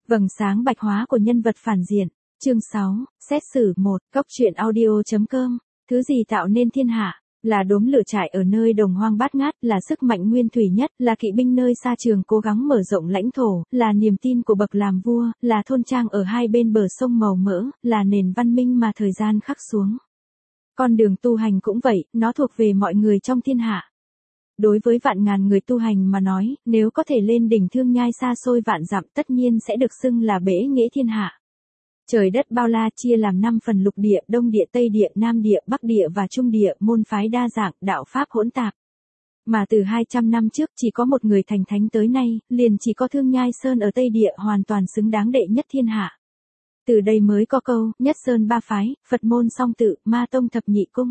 Vầng sáng bạch hóa của nhân vật phản diện. Chương 6, xét xử 1, Cóc truyện audio.com. Thứ gì tạo nên thiên hạ? Là đốm lửa trại ở nơi đồng hoang bát ngát, là sức mạnh nguyên thủy nhất, là kỵ binh nơi xa trường cố gắng mở rộng lãnh thổ, là niềm tin của bậc làm vua, là thôn trang ở hai bên bờ sông màu mỡ, là nền văn minh mà thời gian khắc xuống. Con đường tu hành cũng vậy, nó thuộc về mọi người trong thiên hạ. Đối với vạn ngàn người tu hành mà nói, nếu có thể lên đỉnh Thương Nhai xa xôi vạn dặm tất nhiên sẽ được xưng là bể nghệ thiên hạ. Trời đất bao la chia làm 5 phần: lục địa, đông địa, tây địa, nam địa, bắc địa và trung địa, môn phái đa dạng, đạo pháp hỗn tạp. Mà từ 200 năm trước chỉ có một người thành thánh tới nay, liền chỉ có Thương Nhai Sơn ở tây địa hoàn toàn xứng đáng đệ nhất thiên hạ. Từ đây mới có câu, nhất sơn ba phái, Phật môn song tự, ma tông thập nhị cung.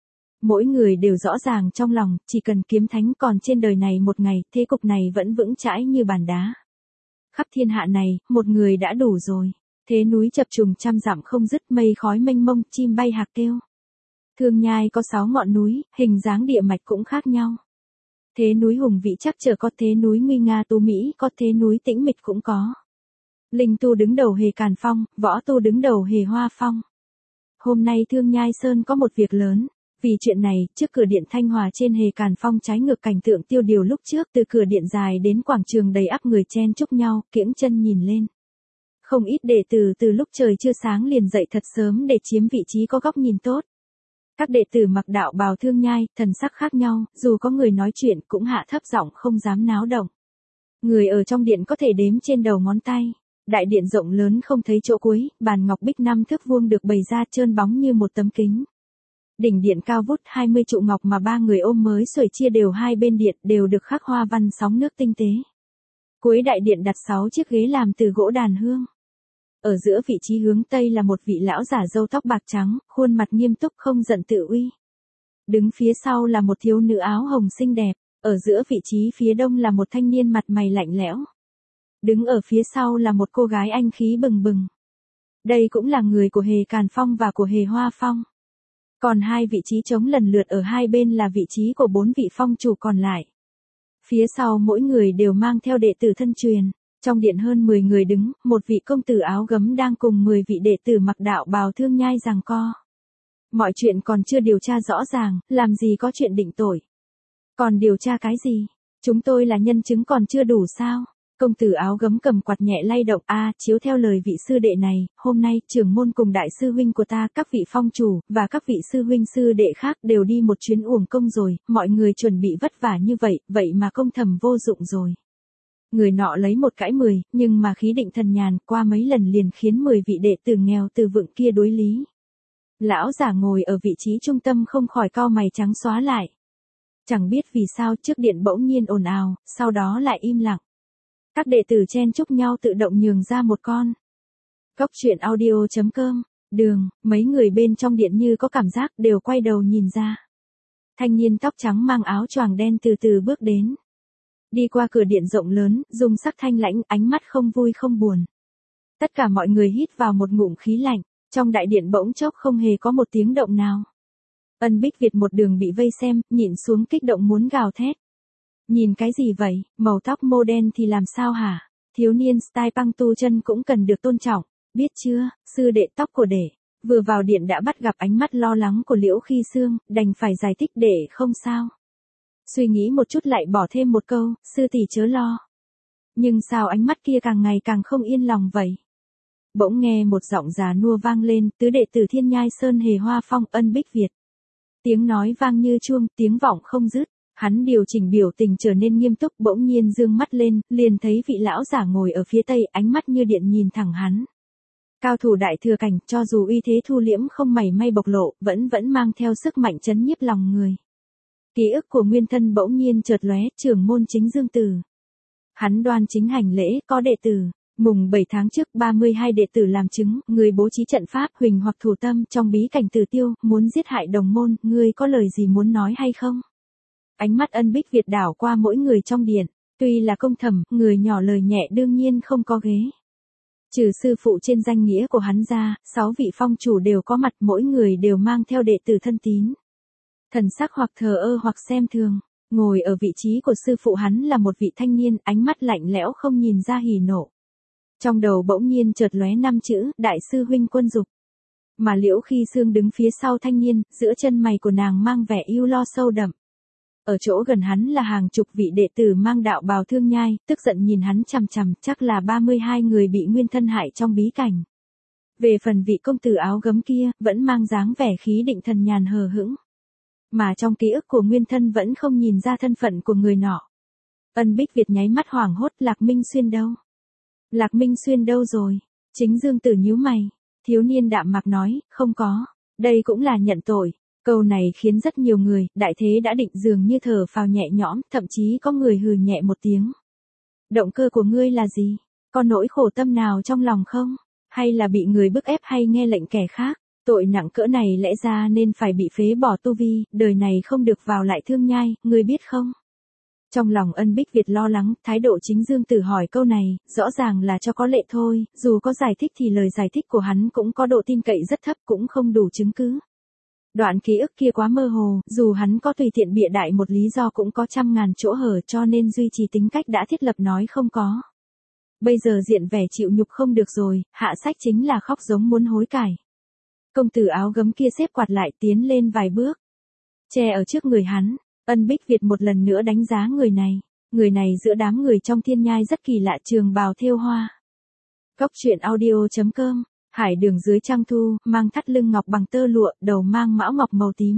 Mỗi người đều rõ ràng trong lòng, chỉ cần kiếm thánh còn trên đời này một ngày, thế cục này vẫn vững chãi như bàn đá. Khắp thiên hạ này, một người đã đủ rồi. Thế núi chập trùng trăm dặm không dứt, mây khói mênh mông, chim bay hạc kêu. Thương Nhai có 6 ngọn núi, hình dáng địa mạch cũng khác nhau. Thế núi hùng vĩ chắc chở có, thế núi nguy nga tú mỹ có, thế núi tĩnh mịch cũng có. Linh tu đứng đầu Hề Càn Phong, võ tu đứng đầu Hề Hoa Phong. Hôm nay Thương Nhai Sơn có một việc lớn. Vì chuyện này, trước cửa điện Thanh Hòa trên Hề Càn Phong trái ngược cảnh tượng tiêu điều lúc trước, từ cửa điện dài đến quảng trường đầy ắp người chen chúc nhau, kiễng chân nhìn lên. Không ít đệ tử từ lúc trời chưa sáng liền dậy thật sớm để chiếm vị trí có góc nhìn tốt. Các đệ tử mặc đạo bào Thương Nhai, thần sắc khác nhau, dù có người nói chuyện cũng hạ thấp giọng không dám náo động. Người ở trong điện có thể đếm trên đầu ngón tay. Đại điện rộng lớn không thấy chỗ cuối, bàn ngọc bích 5 thước vuông được bày ra trơn bóng như một tấm kính. Đỉnh điện cao vút 20 trụ ngọc mà 3 người ôm mới xuôi chia đều hai bên điện đều được khắc hoa văn sóng nước tinh tế. Cuối đại điện đặt 6 chiếc ghế làm từ gỗ đàn hương. Ở giữa vị trí hướng tây là một vị lão giả râu tóc bạc trắng, khuôn mặt nghiêm túc không giận tự uy. Đứng phía sau là một thiếu nữ áo hồng xinh đẹp, ở giữa vị trí phía đông là một thanh niên mặt mày lạnh lẽo. Đứng ở phía sau là một cô gái anh khí bừng bừng. Đây cũng là người của Hề Càn Phong và của Hề Hoa Phong. Còn 2 vị trí trống lần lượt ở hai bên là vị trí của 4 vị phong chủ còn lại. Phía sau mỗi người đều mang theo đệ tử thân truyền. Trong điện hơn 10 người đứng, một vị công tử áo gấm đang cùng 10 vị đệ tử mặc đạo bào Thương Nhai giằng co. Mọi chuyện còn chưa điều tra rõ ràng, làm gì có chuyện định tội. Còn điều tra cái gì? Chúng tôi là nhân chứng còn chưa đủ sao? Công tử áo gấm cầm quạt nhẹ lay động, chiếu theo lời vị sư đệ này, hôm nay trưởng môn cùng đại sư huynh của ta, các vị phong chủ, và các vị sư huynh sư đệ khác đều đi một chuyến uổng công rồi, mọi người chuẩn bị vất vả như vậy, vậy mà công thầm vô dụng rồi. Người nọ lấy một cãi 10, nhưng mà khí định thần nhàn, qua mấy lần liền khiến 10 vị đệ tử nghèo từ vựng kia đối lý. Lão giả ngồi ở vị trí trung tâm không khỏi cau mày trắng xóa lại. Chẳng biết vì sao trước điện bỗng nhiên ồn ào, sau đó lại im lặng. Các đệ tử chen chúc nhau tự động nhường ra một con. Cóc truyện audio.com, đường, mấy người bên trong điện như có cảm giác đều quay đầu nhìn ra. Thanh niên tóc trắng mang áo choàng đen từ từ bước đến. Đi qua cửa điện rộng lớn, dung sắc thanh lãnh, ánh mắt không vui không buồn. Tất cả mọi người hít vào một ngụm khí lạnh, trong đại điện bỗng chốc không hề có một tiếng động nào. Ân Bích Việt một đường bị vây xem, nhịn xuống kích động muốn gào thét. Nhìn cái gì vậy, màu tóc mô đen thì làm sao hả? Thiếu niên style băng tu chân cũng cần được tôn trọng, biết chưa, sư đệ tóc của đệ. Vừa vào điện đã bắt gặp ánh mắt lo lắng của Liễu Khi Sương, đành phải giải thích đệ không sao. Suy nghĩ một chút lại bỏ thêm một câu, sư tỷ chớ lo. Nhưng sao ánh mắt kia càng ngày càng không yên lòng vậy? Bỗng nghe một giọng già nua vang lên, tứ đệ tử Thiên Nhai Sơn Hề Hoa Phong, Ân Bích Việt. Tiếng nói vang như chuông, tiếng vọng không dứt. Hắn điều chỉnh biểu tình trở nên nghiêm túc, bỗng nhiên dương mắt lên, liền thấy vị lão giả ngồi ở phía tây, ánh mắt như điện nhìn thẳng hắn. Cao thủ đại thừa cảnh, cho dù uy thế thu liễm không mảy may bộc lộ, vẫn mang theo sức mạnh chấn nhiếp lòng người. Ký ức của nguyên thân bỗng nhiên chợt lóe, trưởng môn Chính Dương Tử. Hắn đoan chính hành lễ, có đệ tử. Mùng 7 tháng trước 32 đệ tử làm chứng, người bố trí trận pháp, huỳnh hoặc thủ tâm, trong bí cảnh Tử Tiêu, muốn giết hại đồng môn, ngươi có lời gì muốn nói hay không? Ánh mắt Ân Bích Việt đảo qua mỗi người trong điện, tuy là công thẩm, người nhỏ lời nhẹ đương nhiên không có ghế. Trừ sư phụ trên danh nghĩa của hắn ra, 6 vị phong chủ đều có mặt, mỗi người đều mang theo đệ tử thân tín. Thần sắc hoặc thờ ơ hoặc xem thường, ngồi ở vị trí của sư phụ hắn là một vị thanh niên, ánh mắt lạnh lẽo không nhìn ra hỉ nộ. Trong đầu bỗng nhiên chợt lóe 5 chữ, đại sư huynh Quân Dục. Mà Liễu Khi Sương đứng phía sau thanh niên, giữa chân mày của nàng mang vẻ ưu lo sâu đậm. Ở chỗ gần hắn là hàng chục vị đệ tử mang đạo bào thương nhai, tức giận nhìn hắn chằm chằm, chắc là 32 người bị nguyên thân hại trong bí cảnh. Về phần vị công tử áo gấm kia, vẫn mang dáng vẻ khí định thần nhàn hờ hững. Mà trong ký ức của nguyên thân vẫn không nhìn ra thân phận của người nọ. Ân Bích Việt nháy mắt hoảng hốt, Lạc Minh Xuyên đâu? Lạc Minh Xuyên đâu rồi? Chính Dương Tử nhíu mày. Thiếu niên đạm mạc nói, không có. Đây cũng là nhận tội. Câu này khiến rất nhiều người, đại thế đã định dường như thở phào nhẹ nhõm, thậm chí có người hừ nhẹ một tiếng. Động cơ của ngươi là gì? Có nỗi khổ tâm nào trong lòng không? Hay là bị người bức ép hay nghe lệnh kẻ khác? Tội nặng cỡ này lẽ ra nên phải bị phế bỏ tu vi, đời này không được vào lại thương nhai, ngươi biết không? Trong lòng Ân Bích Việt lo lắng, thái độ Chính Dương Tử hỏi câu này, rõ ràng là cho có lệ thôi, dù có giải thích thì lời giải thích của hắn cũng có độ tin cậy rất thấp, cũng không đủ chứng cứ. Đoạn ký ức kia quá mơ hồ, dù hắn có tùy tiện bịa đại một lý do cũng có trăm ngàn chỗ hở, cho nên duy trì tính cách đã thiết lập nói không có. Bây giờ diện vẻ chịu nhục không được rồi, hạ sách chính là khóc giống muốn hối cải. Công tử áo gấm kia xếp quạt lại tiến lên vài bước. Che ở trước người hắn, Ân Bích Việt một lần nữa đánh giá người này. Người này giữa đám người trong thiên nhai rất kỳ lạ, trường bào thêu hoa. Góc truyện audio.com, hải đường dưới trăng thu, mang thắt lưng ngọc bằng tơ lụa, đầu mang mão ngọc màu tím.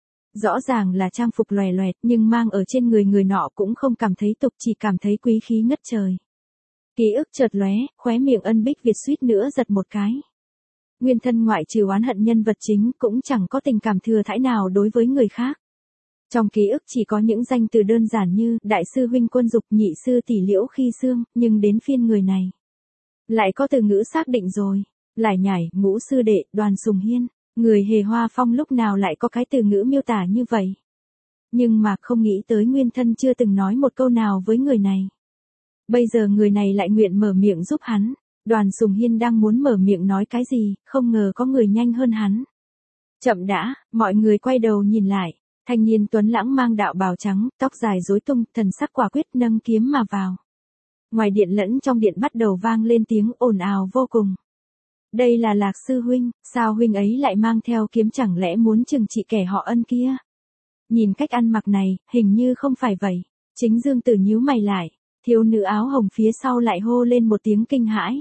Rõ ràng là trang phục lòe loẹt, nhưng mang ở trên người người nọ cũng không cảm thấy tục, chỉ cảm thấy quý khí ngất trời. Ký ức chợt lóe, khóe miệng Ân Bích Việt suýt nữa giật một cái. Nguyên thân ngoại trừ oán hận nhân vật chính cũng chẳng có tình cảm thừa thãi nào đối với người khác. Trong ký ức chỉ có những danh từ đơn giản như đại sư huynh Quân Dục, nhị sư tỷ Liễu Khi Sương, nhưng đến phiên người này lại có từ ngữ xác định rồi. Lải nhải, ngũ sư đệ, Đoàn Sùng Hiên, người Hề Hoa Phong lúc nào lại có cái từ ngữ miêu tả như vậy. Nhưng mà không nghĩ tới nguyên thân chưa từng nói một câu nào với người này. Bây giờ người này lại nguyện mở miệng giúp hắn. Đoàn Sùng Hiên đang muốn mở miệng nói cái gì, không ngờ có người nhanh hơn hắn. Chậm đã, mọi người quay đầu nhìn lại. Thanh niên tuấn lãng mang đạo bào trắng, tóc dài rối tung, thần sắc quả quyết nâng kiếm mà vào. Ngoài điện lẫn trong điện bắt đầu vang lên tiếng ồn ào vô cùng. Đây là Lạc sư huynh, sao huynh ấy lại mang theo kiếm, chẳng lẽ muốn trừng trị kẻ họ Ân kia? Nhìn cách ăn mặc này, hình như không phải vậy. Chính Dương Tử nhíu mày lại, thiếu nữ áo hồng phía sau lại hô lên một tiếng kinh hãi.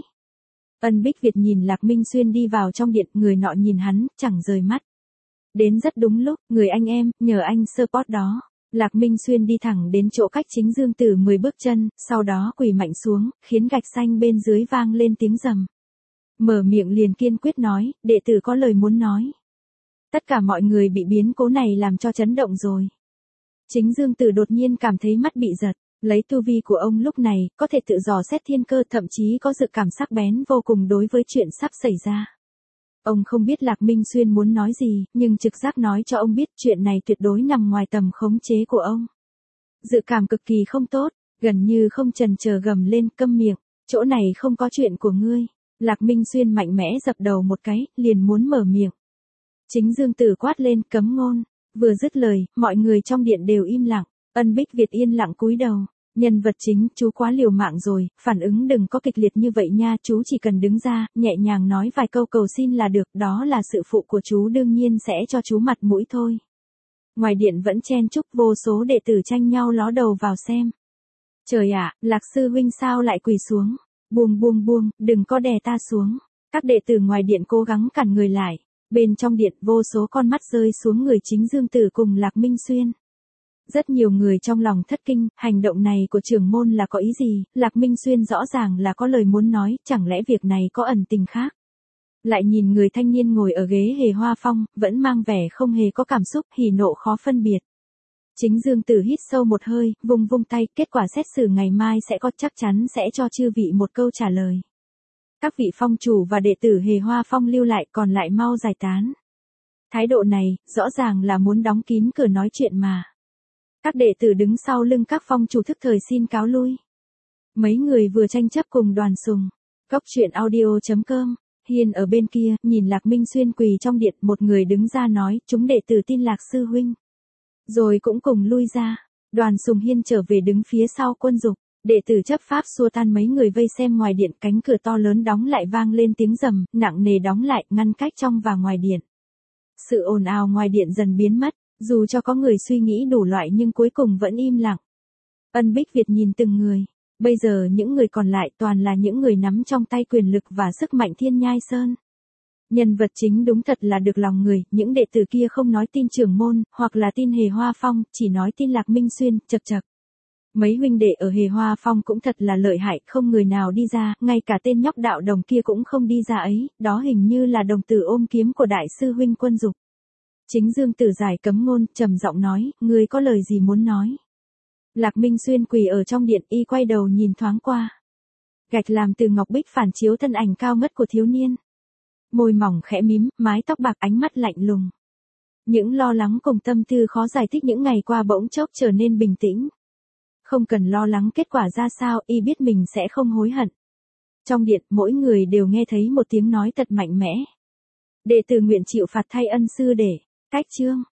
Ân Bích Việt nhìn Lạc Minh Xuyên đi vào trong điện, người nọ nhìn hắn, chẳng rời mắt. Đến rất đúng lúc, người anh em, nhờ anh support đó. Lạc Minh Xuyên đi thẳng đến chỗ cách Chính Dương Tử 10 bước chân, sau đó quỳ mạnh xuống, khiến gạch xanh bên dưới vang lên tiếng rầm. Mở miệng liền kiên quyết nói, đệ tử có lời muốn nói. Tất cả mọi người bị biến cố này làm cho chấn động rồi. Chính Dương Tử đột nhiên cảm thấy mắt bị giật, lấy tu vi của ông lúc này, có thể tự dò xét thiên cơ, thậm chí có dự cảm sắc bén vô cùng đối với chuyện sắp xảy ra. Ông không biết Lạc Minh Xuyên muốn nói gì, nhưng trực giác nói cho ông biết chuyện này tuyệt đối nằm ngoài tầm khống chế của ông. Dự cảm cực kỳ không tốt, gần như không chần chờ gầm lên, câm miệng, chỗ này không có chuyện của ngươi. Lạc Minh Xuyên mạnh mẽ dập đầu một cái, liền muốn mở miệng. Chính Dương Tử quát lên, cấm ngôn. Vừa dứt lời, mọi người trong điện đều im lặng. Ân Bích Việt yên lặng cúi đầu. Nhân vật chính, chú quá liều mạng rồi, phản ứng đừng có kịch liệt như vậy nha, chú chỉ cần đứng ra, nhẹ nhàng nói vài câu cầu xin là được, đó là sự phụ của chú, đương nhiên sẽ cho chú mặt mũi thôi. Ngoài điện vẫn chen chúc, vô số đệ tử tranh nhau ló đầu vào xem. Trời ạ, Lạc sư huynh sao lại quỳ xuống? Buông buông buông, đừng có đè ta xuống. Các đệ tử ngoài điện cố gắng cản người lại. Bên trong điện vô số con mắt rơi xuống người Chính Dương Tử cùng Lạc Minh Xuyên. Rất nhiều người trong lòng thất kinh, hành động này của trưởng môn là có ý gì? Lạc Minh Xuyên rõ ràng là có lời muốn nói, chẳng lẽ việc này có ẩn tình khác? Lại nhìn người thanh niên ngồi ở ghế Hề Hoa Phong, vẫn mang vẻ không hề có cảm xúc, hỉ nộ khó phân biệt. Chính Dương Tử hít sâu một hơi, vung vung tay, kết quả xét xử ngày mai sẽ có, chắc chắn sẽ cho chư vị một câu trả lời. Các vị phong chủ và đệ tử Hề Hoa Phong lưu lại, còn lại mau giải tán. Thái độ này, rõ ràng là muốn đóng kín cửa nói chuyện mà. Các đệ tử đứng sau lưng các phong chủ thức thời xin cáo lui. Mấy người vừa tranh chấp cùng Đoàn Sùng. Góc truyện audio.com, Hiên ở bên kia, nhìn Lạc Minh Xuyên quỳ trong điện, một người đứng ra nói, chúng đệ tử tin Lạc sư huynh. Rồi cũng cùng lui ra. Đoàn Sùng Hiên trở về đứng phía sau Quân Dục. Đệ tử chấp pháp xua tan mấy người vây xem ngoài điện, cánh cửa to lớn đóng lại vang lên tiếng rầm, nặng nề đóng lại, ngăn cách trong và ngoài điện. Sự ồn ào ngoài điện dần biến mất, dù cho có người suy nghĩ đủ loại nhưng cuối cùng vẫn im lặng. Ân Bích Việt nhìn từng người. Bây giờ những người còn lại toàn là những người nắm trong tay quyền lực và sức mạnh Thiên Nhai Sơn. Nhân vật chính đúng thật là được lòng người, những đệ tử kia không nói tin trưởng môn, hoặc là tin Hề Hoa Phong, chỉ nói tin Lạc Minh Xuyên, chậc chậc. Mấy huynh đệ ở Hề Hoa Phong cũng thật là lợi hại, không người nào đi ra, ngay cả tên nhóc đạo đồng kia cũng không đi ra ấy, đó hình như là đồng tử ôm kiếm của đại sư huynh Quân Dục. Chính Dương Tử giải cấm ngôn, trầm giọng nói, ngươi có lời gì muốn nói? Lạc Minh Xuyên quỳ ở trong điện, y quay đầu nhìn thoáng qua. Gạch làm từ ngọc bích phản chiếu thân ảnh cao ngất của thiếu niên. Môi mỏng khẽ mím, mái tóc bạc, ánh mắt lạnh lùng. Những lo lắng cùng tâm tư khó giải thích những ngày qua bỗng chốc trở nên bình tĩnh. Không cần lo lắng kết quả ra sao, y biết mình sẽ không hối hận. Trong điện, mỗi người đều nghe thấy một tiếng nói thật mạnh mẽ. Đệ tử nguyện chịu phạt thay ân sư để, cách chương.